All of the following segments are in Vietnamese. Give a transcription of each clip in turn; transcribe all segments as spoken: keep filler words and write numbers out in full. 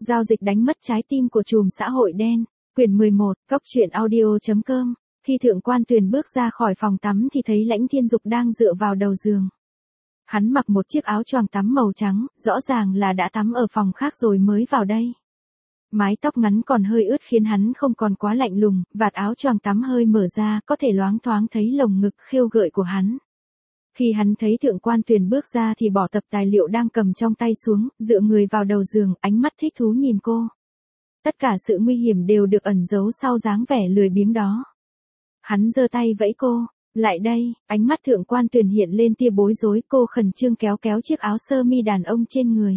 Giao dịch đánh mất trái tim của trùm xã hội đen. Quyển mười một, Cóc truyện audio chấm com. Khi Thượng Quan Tuyền bước ra khỏi phòng tắm thì thấy Lãnh Thiên Dục đang dựa vào đầu giường. Hắn mặc một chiếc áo choàng tắm màu trắng, rõ ràng là đã tắm ở phòng khác rồi mới vào đây. Mái tóc ngắn còn hơi ướt khiến hắn không còn quá lạnh lùng, vạt áo choàng tắm hơi mở ra, có thể loáng thoáng thấy lồng ngực khêu gợi của hắn. Khi hắn thấy Thượng Quan Tuyền bước ra thì bỏ tập tài liệu đang cầm trong tay xuống, dựa người vào đầu giường, ánh mắt thích thú nhìn cô. Tất cả sự nguy hiểm đều được ẩn giấu sau dáng vẻ lười biếng đó. Hắn giơ tay vẫy cô, lại đây, ánh mắt Thượng Quan Tuyền hiện lên tia bối rối, cô khẩn trương kéo kéo chiếc áo sơ mi đàn ông trên người.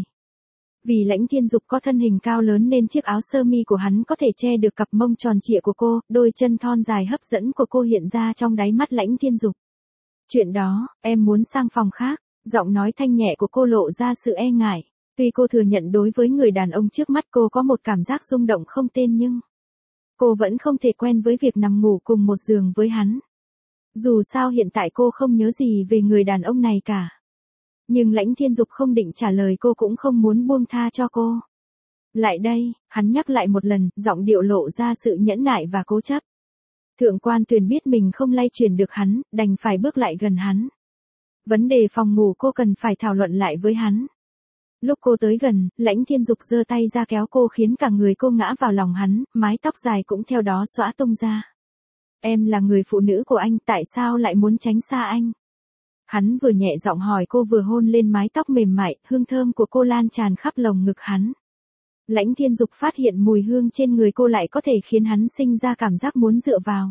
Vì Lãnh Thiên Dục có thân hình cao lớn nên chiếc áo sơ mi của hắn có thể che được cặp mông tròn trịa của cô, đôi chân thon dài hấp dẫn của cô hiện ra trong đáy mắt Lãnh Thiên Dục. Chuyện đó, em muốn sang phòng khác, giọng nói thanh nhẹ của cô lộ ra sự e ngại. Tuy cô thừa nhận đối với người đàn ông trước mắt cô có một cảm giác rung động không tên nhưng cô vẫn không thể quen với việc nằm ngủ cùng một giường với hắn. Dù sao hiện tại cô không nhớ gì về người đàn ông này cả. Nhưng Lãnh Thiên Dục không định trả lời cô cũng không muốn buông tha cho cô. Lại đây, hắn nhắc lại một lần, giọng điệu lộ ra sự nhẫn nại và cố chấp. Thượng Quan Tuyền biết mình không lay chuyển được hắn, đành phải bước lại gần hắn. Vấn đề phòng ngủ cô cần phải thảo luận lại với hắn. Lúc cô tới gần, Lãnh Thiên Dục giơ tay ra kéo cô khiến cả người cô ngã vào lòng hắn, mái tóc dài cũng theo đó xõa tung ra. Em là người phụ nữ của anh, tại sao lại muốn tránh xa anh? Hắn vừa nhẹ giọng hỏi cô vừa hôn lên mái tóc mềm mại, hương thơm của cô lan tràn khắp lồng ngực hắn. Lãnh Thiên Dục phát hiện mùi hương trên người cô lại có thể khiến hắn sinh ra cảm giác muốn dựa vào.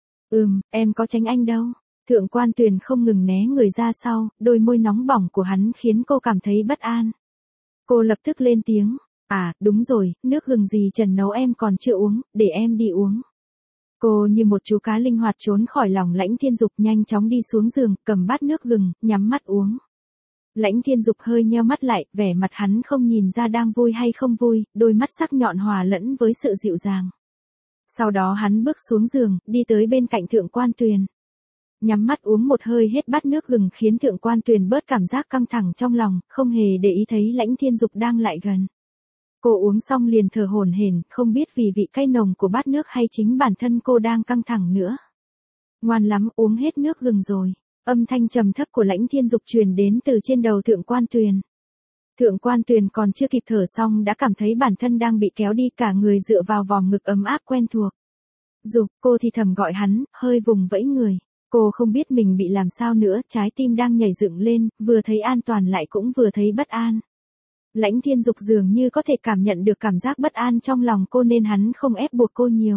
Ừm, em có tránh anh đâu. Thượng Quan Tuyền không ngừng né người ra sau, đôi môi nóng bỏng của hắn khiến cô cảm thấy bất an. Cô lập tức lên tiếng, à, đúng rồi, nước gừng gì Trần nấu em còn chưa uống, để em đi uống. Cô như một chú cá linh hoạt trốn khỏi lòng Lãnh Thiên Dục, nhanh chóng đi xuống giường, cầm bát nước gừng, nhắm mắt uống. Lãnh Thiên Dục hơi nheo mắt lại, vẻ mặt hắn không nhìn ra đang vui hay không vui, đôi mắt sắc nhọn hòa lẫn với sự dịu dàng. Sau đó hắn bước xuống giường, đi tới bên cạnh Thượng Quan Tuyền. Nhắm mắt uống một hơi hết bát nước gừng khiến Thượng Quan Tuyền bớt cảm giác căng thẳng trong lòng, không hề để ý thấy Lãnh Thiên Dục đang lại gần. Cô uống xong liền thở hổn hển, không biết vì vị cay nồng của bát nước hay chính bản thân cô đang căng thẳng nữa. Ngoan lắm, uống hết nước gừng rồi. Âm thanh trầm thấp của Lãnh Thiên Dục truyền đến từ trên đầu Thượng Quan Tuyền. Thượng Quan Tuyền còn chưa kịp thở xong đã cảm thấy bản thân đang bị kéo đi, cả người dựa vào vòng ngực ấm áp quen thuộc. Dục, cô thì thầm gọi hắn, hơi vùng vẫy người. Cô không biết mình bị làm sao nữa, trái tim đang nhảy dựng lên, vừa thấy an toàn lại cũng vừa thấy bất an. Lãnh Thiên Dục dường như có thể cảm nhận được cảm giác bất an trong lòng cô nên hắn không ép buộc cô nhiều.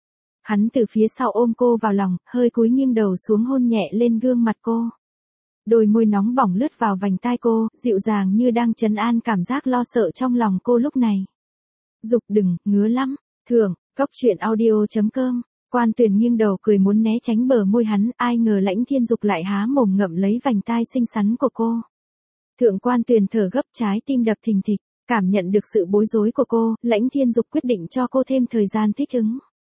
Hắn từ phía sau ôm cô vào lòng, hơi cúi nghiêng đầu xuống hôn nhẹ lên gương mặt cô. Đôi môi nóng bỏng lướt vào vành tai cô, dịu dàng như đang trấn an cảm giác lo sợ trong lòng cô lúc này. Dục đừng, ngứa lắm. Thượng, Cóc truyện audio chấm com. Quan Tuyền nghiêng đầu cười muốn né tránh bờ môi hắn, ai ngờ Lãnh Thiên Dục lại há mồm ngậm lấy vành tai xinh xắn của cô. Thượng Quan Tuyền thở gấp, trái tim đập thình thịch, cảm nhận được sự bối rối của cô, Lãnh Thiên Dục quyết định cho cô thêm thời gian thích ứng.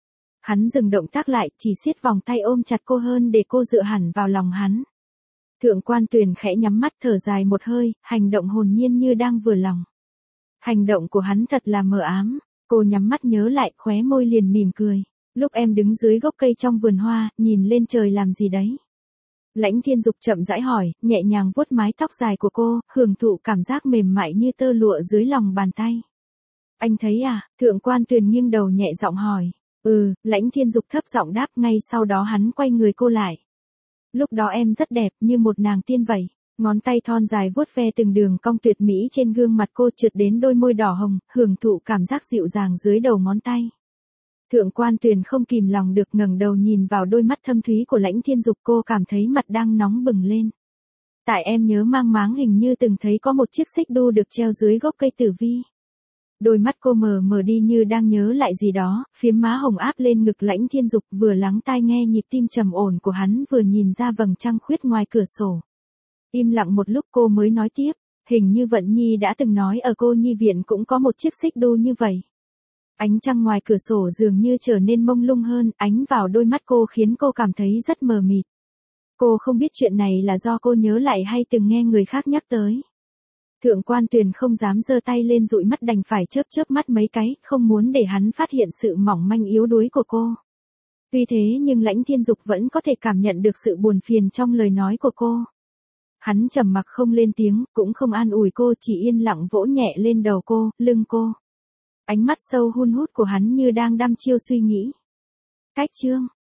Hắn dừng động tác lại, chỉ siết vòng tay ôm chặt cô hơn để cô dựa hẳn vào lòng hắn. Thượng Quan Tuyền khẽ nhắm mắt thở dài một hơi, hành động hồn nhiên như đang vừa lòng. Hành động của hắn thật là mờ ám, cô nhắm mắt nhớ lại, khóe môi liền mỉm cười. Lúc em đứng dưới gốc cây trong vườn hoa, nhìn lên trời làm gì đấy? Lãnh Thiên Dục chậm rãi hỏi, nhẹ nhàng vuốt mái tóc dài của cô, hưởng thụ cảm giác mềm mại như tơ lụa dưới lòng bàn tay. Anh thấy à? Thượng Quan Tuyền nghiêng đầu nhẹ giọng hỏi. Ừ, Lãnh Thiên Dục thấp giọng đáp, ngay sau đó hắn quay người cô lại. Lúc đó em rất đẹp, như một nàng tiên vậy. Ngón tay thon dài vuốt ve từng đường cong tuyệt mỹ trên gương mặt cô, trượt đến đôi môi đỏ hồng, hưởng thụ cảm giác dịu dàng dưới đầu ngón tay. Thượng Quan Tuyền không kìm lòng được ngẩng đầu nhìn vào đôi mắt thâm thúy của Lãnh Thiên Dục, cô cảm thấy mặt đang nóng bừng lên. Tại em nhớ mang máng hình như từng thấy có một chiếc xích đu được treo dưới gốc cây tử vi. Đôi mắt cô mờ mờ đi như đang nhớ lại gì đó, phiếm má hồng áp lên ngực Lãnh Thiên Dục, vừa lắng tai nghe nhịp tim trầm ổn của hắn vừa nhìn ra vầng trăng khuyết ngoài cửa sổ. Im lặng một lúc cô mới nói tiếp, hình như Vận Nhi đã từng nói ở Cô Nhi viện cũng có một chiếc xích đu như vậy. Ánh trăng ngoài cửa sổ dường như trở nên mông lung hơn, ánh vào đôi mắt cô khiến cô cảm thấy rất mờ mịt. Cô không biết chuyện này là do cô nhớ lại hay từng nghe người khác nhắc tới. Thượng quan Tuyền không dám giơ tay lên dụi mắt đành phải chớp chớp mắt mấy cái, không muốn để hắn phát hiện sự mỏng manh yếu đuối của cô. Tuy thế nhưng Lãnh Thiên Dục vẫn có thể cảm nhận được sự buồn phiền trong lời nói của cô. Hắn trầm mặc không lên tiếng, cũng không an ủi cô, chỉ yên lặng vỗ nhẹ lên đầu cô, lưng cô. Ánh mắt sâu hun hút của hắn như đang đăm chiêu suy nghĩ. Cách chương